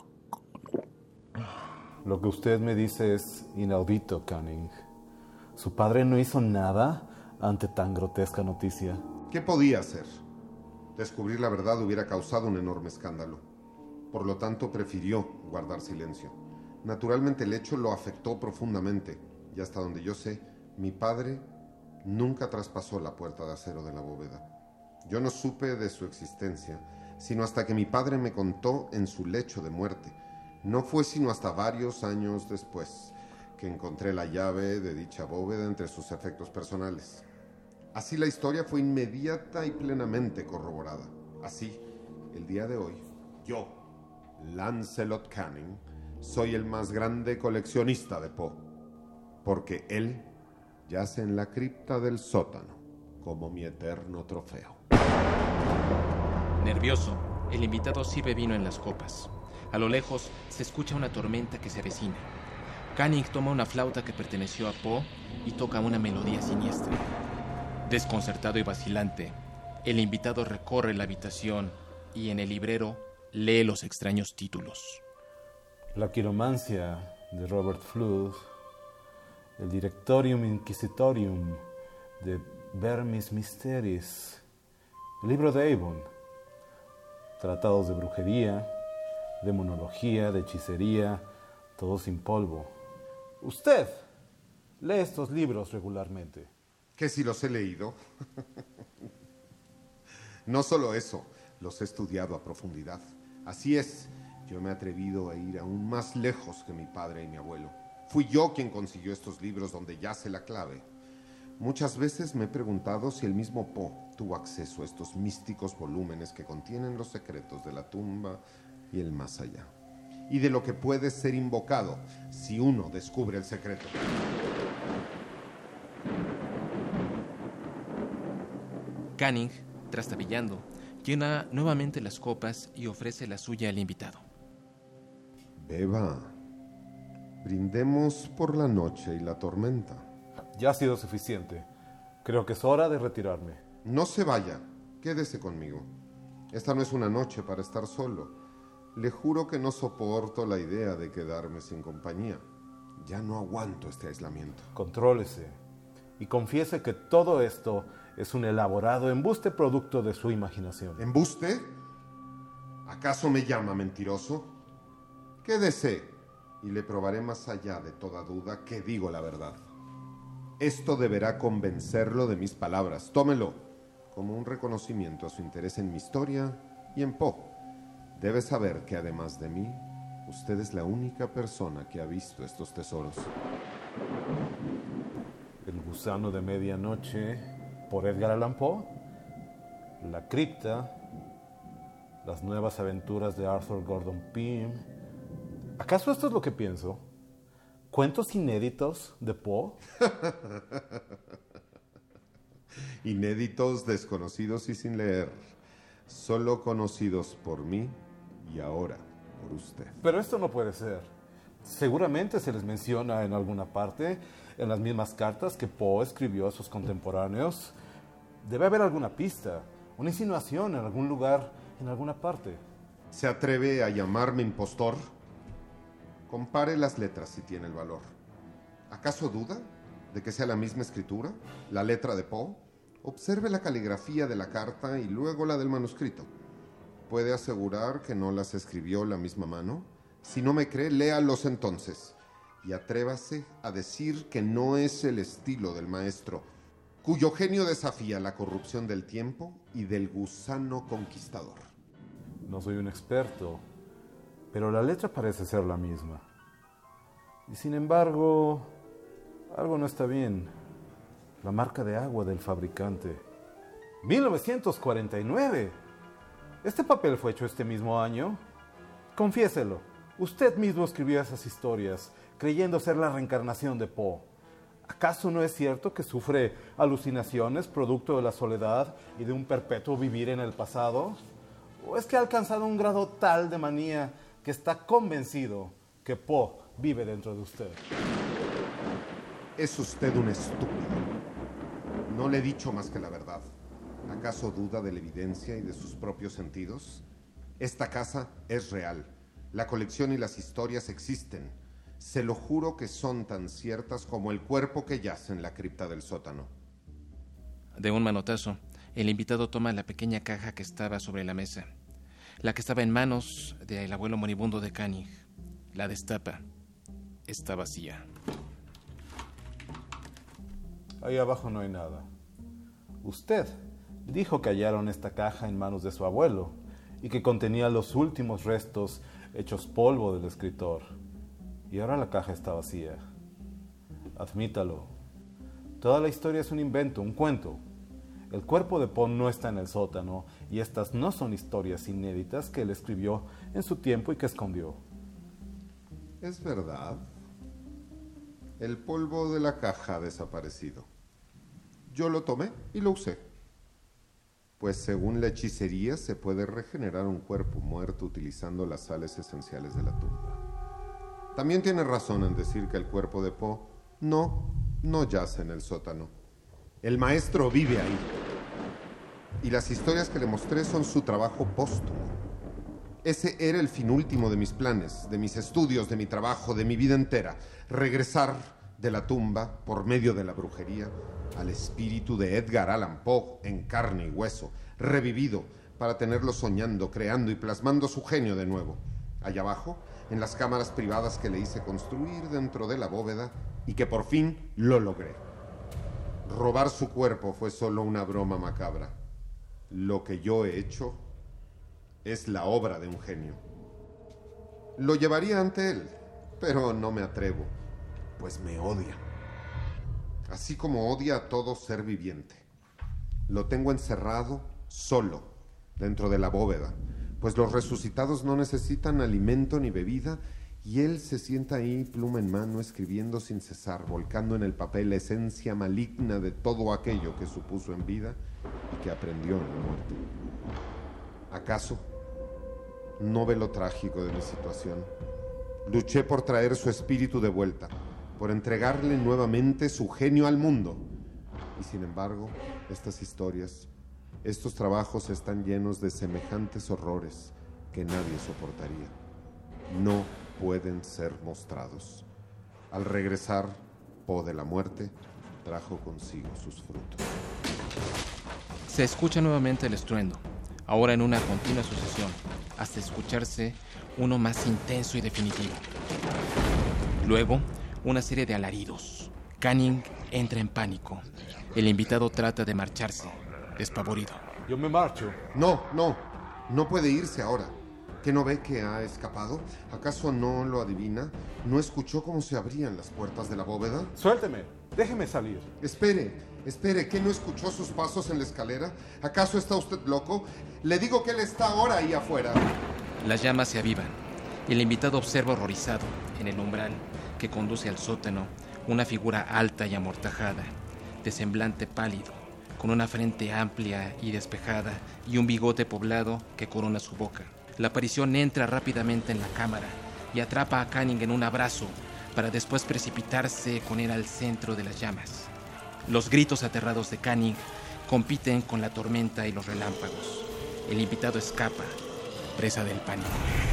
Lo que usted me dice es inaudito, Canning. ¿Su padre no hizo nada ante tan grotesca noticia? ¿Qué podía hacer? Descubrir la verdad hubiera causado un enorme escándalo. Por lo tanto, prefirió guardar silencio. Naturalmente, el hecho lo afectó profundamente, y hasta donde yo sé, mi padre nunca traspasó la puerta de acero de la bóveda. Yo no supe de su existencia, sino hasta que mi padre me contó en su lecho de muerte. No fue sino hasta varios años después que encontré la llave de dicha bóveda entre sus efectos personales. Así la historia fue inmediata y plenamente corroborada. Así, el día de hoy, yo, Lancelot Canning, soy el más grande coleccionista de Poe, porque él yace en la cripta del sótano como mi eterno trofeo. Nervioso, el invitado sirve vino en las copas. A lo lejos se escucha una tormenta que se avecina. Canning toma una flauta que perteneció a Poe y toca una melodía siniestra. Desconcertado y vacilante, el invitado recorre la habitación y en el librero lee los extraños títulos. La quiromancia de Robert Flood, el Directorium Inquisitorium de Vermis Mysteris, el libro de Avon, tratados de brujería, demonología, de hechicería, todo sin polvo. Usted lee estos libros regularmente. ¿Que si los he leído? No solo eso, los he estudiado a profundidad. Así es, yo me he atrevido a ir aún más lejos que mi padre y mi abuelo. Fui yo quien consiguió estos libros donde yace la clave. Muchas veces me he preguntado si el mismo Poe tuvo acceso a estos místicos volúmenes que contienen los secretos de la tumba y el más allá, y de lo que puede ser invocado si uno descubre el secreto. Canning, trastabillando, llena nuevamente las copas y ofrece la suya al invitado. Beba, brindemos por la noche y la tormenta. Ya ha sido suficiente. Creo que es hora de retirarme. No se vaya, quédese conmigo. Esta no es una noche para estar solo. Le juro que no soporto la idea de quedarme sin compañía. Ya no aguanto este aislamiento. Contrólese y confiese que todo esto es un elaborado embuste producto de su imaginación. ¿Embuste? ¿Acaso me llama mentiroso? Quédese y le probaré más allá de toda duda que digo la verdad. Esto deberá convencerlo de mis palabras. Tómelo como un reconocimiento a su interés en mi historia y en Poe. Debe saber que además de mí, usted es la única persona que ha visto estos tesoros. El gusano de medianoche, por Edgar Allan Poe. La cripta. Las nuevas aventuras de Arthur Gordon Pym. ¿Acaso esto es lo que pienso? ¿Cuentos inéditos de Poe? Inéditos, desconocidos y sin leer. Solo conocidos por mí y ahora por usted. Pero esto no puede ser. Seguramente se les menciona en alguna parte, en las mismas cartas que Poe escribió a sus contemporáneos. Debe haber alguna pista, una insinuación en algún lugar, en alguna parte. ¿Se atreve a llamarme impostor? Compare las letras si tiene el valor. ¿Acaso duda de que sea la misma escritura, la letra de Poe? Observe la caligrafía de la carta y luego la del manuscrito. ¿Puede asegurar que no las escribió la misma mano? Si no me cree, léalos entonces. Y atrévase a decir que no es el estilo del maestro, cuyo genio desafía la corrupción del tiempo y del gusano conquistador. No soy un experto, pero la letra parece ser la misma. Y sin embargo, algo no está bien. La marca de agua del fabricante. 1949. ¿Este papel fue hecho este mismo año? Confiéselo. Usted mismo escribió esas historias, creyendo ser la reencarnación de Poe. ¿Acaso no es cierto que sufre alucinaciones producto de la soledad y de un perpetuo vivir en el pasado? ¿O es que ha alcanzado un grado tal de manía que está convencido que Poe vive dentro de usted? Es usted un estúpido. No le he dicho más que la verdad. ¿Acaso duda de la evidencia y de sus propios sentidos? Esta casa es real. La colección y las historias existen. Se lo juro que son tan ciertas como el cuerpo que yace en la cripta del sótano. De un manotazo, el invitado toma la pequeña caja que estaba sobre la mesa, la que estaba en manos del abuelo moribundo de Canning. La destapa. Está vacía. Ahí abajo no hay nada. Usted dijo que hallaron esta caja en manos de su abuelo y que contenía los últimos restos hechos polvo del escritor. Y ahora la caja está vacía. Admítalo. Toda la historia es un invento, un cuento. El cuerpo de Poe no está en el sótano y estas no son historias inéditas que él escribió en su tiempo y que escondió. Es verdad. El polvo de la caja ha desaparecido. Yo lo tomé y lo usé. Pues según la hechicería se puede regenerar un cuerpo muerto utilizando las sales esenciales de la tumba. También tiene razón en decir que el cuerpo de Poe no yace en el sótano. El maestro vive ahí. Y las historias que le mostré son su trabajo póstumo. Ese era el fin último de mis planes, de mis estudios, de mi trabajo, de mi vida entera. Regresar de la tumba, por medio de la brujería, al espíritu de Edgar Allan Poe en carne y hueso, revivido, para tenerlo soñando, creando y plasmando su genio de nuevo. Allá abajo, en las cámaras privadas que le hice construir dentro de la bóveda y que por fin lo logré. Robar su cuerpo fue solo una broma macabra. Lo que yo he hecho es la obra de un genio. Lo llevaría ante él, pero no me atrevo, pues me odia. Así como odia a todo ser viviente. Lo tengo encerrado, solo, dentro de la bóveda, pues los resucitados no necesitan alimento ni bebida, y él se sienta ahí, pluma en mano, escribiendo sin cesar, volcando en el papel la esencia maligna de todo aquello que supuso en vida y que aprendió en la muerte. ¿Acaso no ve lo trágico de mi situación? Luché por traer su espíritu de vuelta, por entregarle nuevamente su genio al mundo. Y sin embargo, estas historias, estos trabajos están llenos de semejantes horrores que nadie soportaría. No pueden ser mostrados. Al regresar, Poe de la muerte trajo consigo sus frutos. Se escucha nuevamente el estruendo, ahora en una continua sucesión, hasta escucharse uno más intenso y definitivo. Luego, una serie de alaridos. Canning entra en pánico. El invitado trata de marcharse, despavorido. Yo me marcho. No puede irse ahora. ¿Qué no ve que ha escapado? ¿Acaso no lo adivina? ¿No escuchó cómo se abrían las puertas de la bóveda? Suélteme, déjeme salir. Espere, ¿qué no escuchó sus pasos en la escalera? ¿Acaso está usted loco? Le digo que él está ahora ahí afuera. Las llamas se avivan y el invitado observa horrorizado, en el umbral que conduce al sótano, una figura alta y amortajada, de semblante pálido, con una frente amplia y despejada y un bigote poblado que corona su boca. La aparición entra rápidamente en la cámara y atrapa a Canning en un abrazo para después precipitarse con él al centro de las llamas. Los gritos aterrados de Canning compiten con la tormenta y los relámpagos. El invitado escapa, presa del pánico.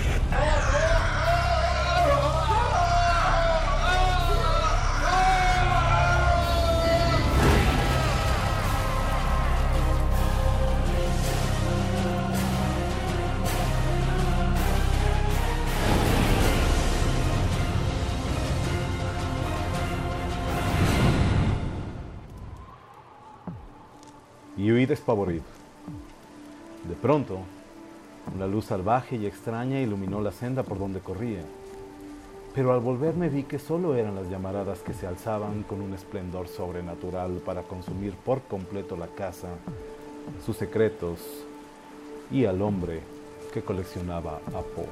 Y huí despavorido. De pronto, una luz salvaje y extraña iluminó la senda por donde corría. Pero al volverme vi que solo eran las llamaradas que se alzaban con un esplendor sobrenatural para consumir por completo la casa, sus secretos y al hombre que coleccionaba a Poe.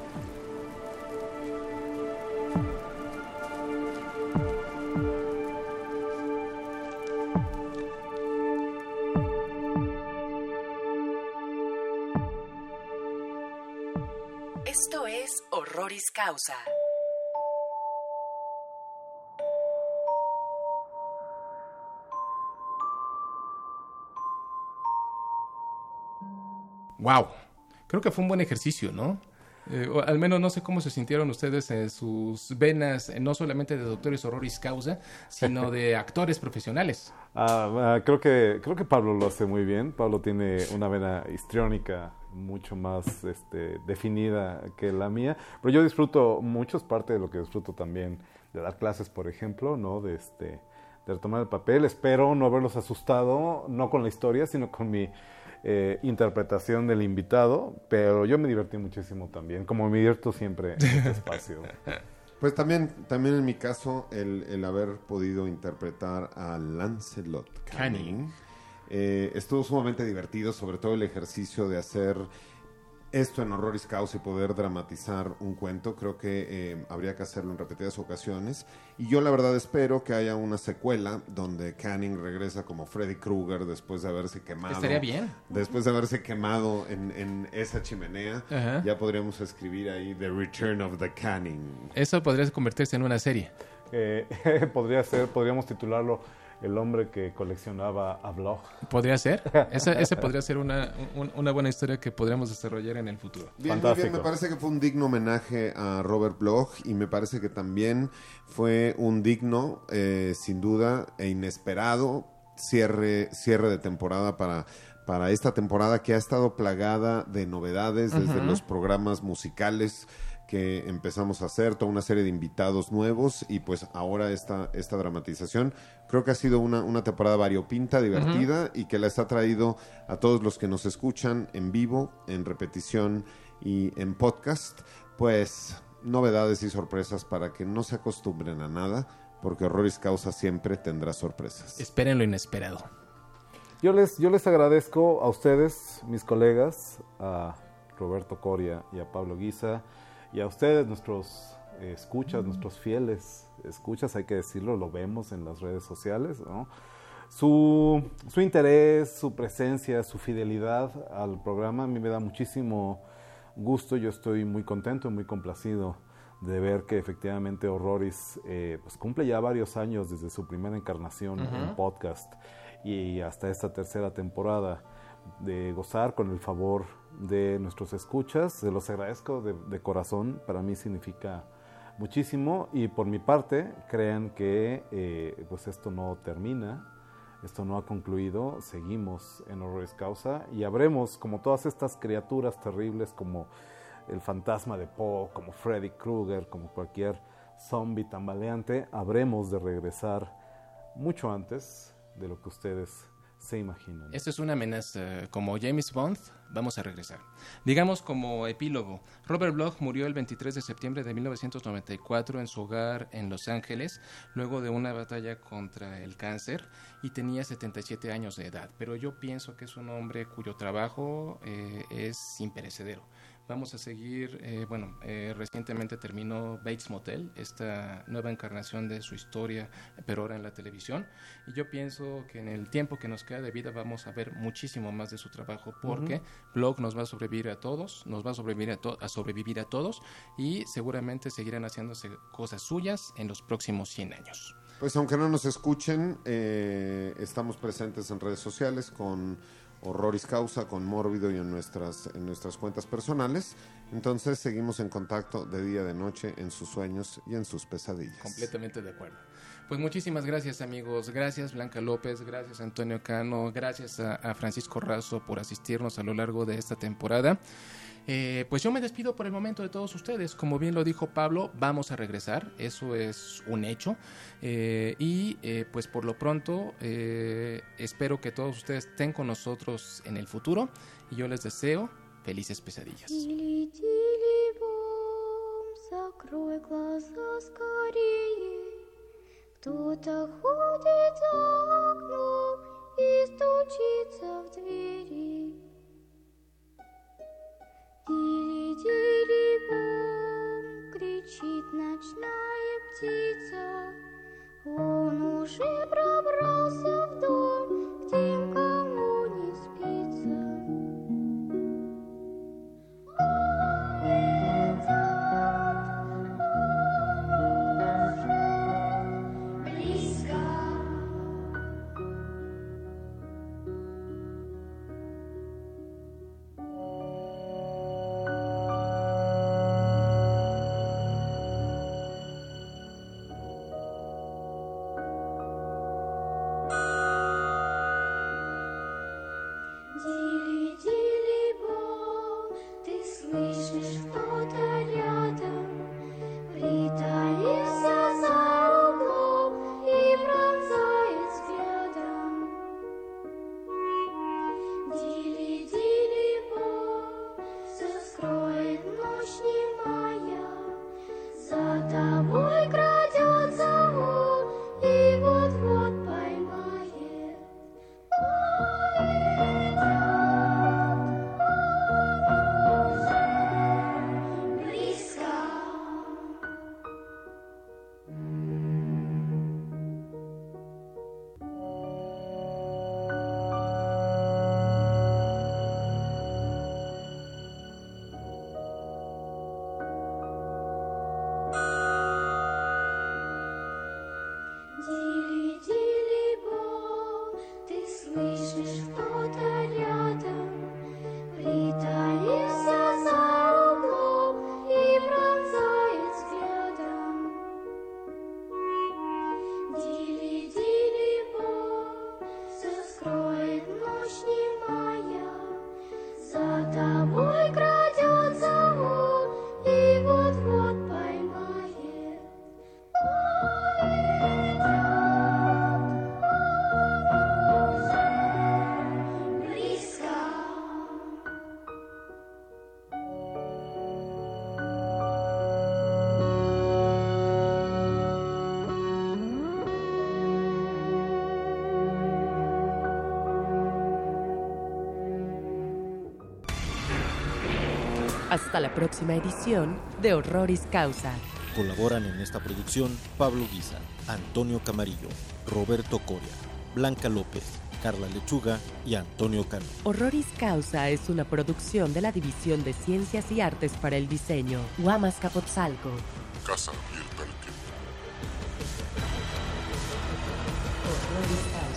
Esto es Horroris Causa. ¡Wow! Creo que fue un buen ejercicio, ¿no? O al menos no sé cómo se sintieron ustedes en sus venas, no solamente de doctores Horroris Causa, sino de actores profesionales. Creo que Pablo lo hace muy bien. Pablo tiene una vena histriónica mucho más definida que la mía, pero yo disfruto mucho, es parte de lo que disfruto también de dar clases, por ejemplo, ¿no? De retomar el papel. Espero no haberlos asustado, no con la historia, sino con mi interpretación del invitado, pero yo me divertí muchísimo también, como me divierto siempre en este espacio. Pues también en mi caso, el haber podido interpretar a Lancelot Canning estuvo sumamente divertido, sobre todo el ejercicio de hacer esto en Horroris Causa y poder dramatizar un cuento. Creo que habría que hacerlo en repetidas ocasiones, y yo la verdad espero que haya una secuela donde Canning regresa como Freddy Krueger después de haberse quemado. Estaría bien. Después de haberse quemado en esa chimenea. Ajá. Ya podríamos escribir ahí The Return of the Canning. Eso podría convertirse en una serie. Podríamos titularlo El hombre que coleccionaba a Bloch. ¿Podría ser? Ese podría ser una buena historia que podríamos desarrollar en el futuro. Bien, Fantástico. muy bien, me parece que fue un digno homenaje a Robert Bloch, y me parece que también fue un digno, sin duda, e inesperado cierre de temporada para esta temporada que ha estado plagada de novedades, desde los programas musicales que empezamos a hacer, toda una serie de invitados nuevos, y pues ahora esta dramatización. Creo que ha sido una temporada variopinta, divertida, y que les ha traído a todos los que nos escuchan en vivo, en repetición y en podcast, pues novedades y sorpresas para que no se acostumbren a nada, porque Horroris Causa siempre tendrá sorpresas. Esperen lo inesperado. Yo les agradezco a ustedes, mis colegas, a Roberto Coria y a Pablo Guisa, y a ustedes, nuestros escuchas, nuestros fieles escuchas, hay que decirlo, lo vemos en las redes sociales, ¿no? Su interés, su presencia, su fidelidad al programa a mí me da muchísimo gusto. Yo estoy muy contento, muy complacido de ver que efectivamente Horroris pues cumple ya varios años desde su primera encarnación en podcast y hasta esta tercera temporada, de gozar con el favor de nuestros escuchas. Se los agradezco de corazón, para mí significa muchísimo, y por mi parte crean que pues esto no termina, esto no ha concluido, seguimos en Horroris Causa y habremos, como todas estas criaturas terribles, como el fantasma de Poe, como Freddy Krueger, como cualquier zombie tambaleante, habremos de regresar mucho antes de lo que ustedes se imaginan. Esto es una amenaza. Como James Bond, vamos a regresar. Digamos como epílogo. Robert Bloch murió el 23 de septiembre de 1994 en su hogar en Los Ángeles, luego de una batalla contra el cáncer, y tenía 77 años de edad. Pero yo pienso que es un hombre cuyo trabajo es imperecedero. Vamos a seguir, recientemente terminó Bates Motel, esta nueva encarnación de su historia, pero ahora en la televisión. Y yo pienso que en el tiempo que nos queda de vida vamos a ver muchísimo más de su trabajo, porque Bloch nos va a sobrevivir a todos, nos va a sobrevivir a sobrevivir a todos, y seguramente seguirán haciéndose cosas suyas en los próximos 100 años. Pues aunque no nos escuchen, estamos presentes en redes sociales con Horroris Causa, con Mórbido y en nuestras cuentas personales. Entonces seguimos en contacto de día, de noche, en sus sueños y en sus pesadillas. Completamente de acuerdo. Pues muchísimas gracias, amigos. Gracias, Blanca López. Gracias, Antonio Cano. Gracias a Francisco Razo por asistirnos a lo largo de esta temporada. Pues yo me despido por el momento de todos ustedes. Como bien lo dijo Pablo, vamos a regresar. Eso es un hecho. Pues por lo pronto, espero que todos ustedes estén con nosotros en el futuro. Y yo les deseo felices pesadillas. Кто-то ходит за окном и стучится в двери. Тили-тили-бом, кричит ночная птица. Он уже пробрался в дом к тем, кому не спится. Он идет, он уже близко. Дили-дили-бом, ты слышишь, кто-то рядом притаился за углом и пронзает взглядом. Дили-дили-бом, все скроет ночь немая, за тобой крадется он и вот-вот поймает. Дили-дили-бом, ты слышишь, кто-то рядом притаился за углом и пронзает взглядом. Дили-дили-бом, все скроет ночь немая, за тобой крадется он и вот-вот поймает. Близко. Hasta la próxima edición de Horroris Causa. Colaboran en esta producción Pablo Guisa, Antonio Camarillo, Roberto Coria, Blanca López, Carla Lechuga y Antonio Cano. Horroris Causa es una producción de la División de Ciencias y Artes para el Diseño, Guamas Capotzalco. Casa abierta al tiempo. Horroris Causa.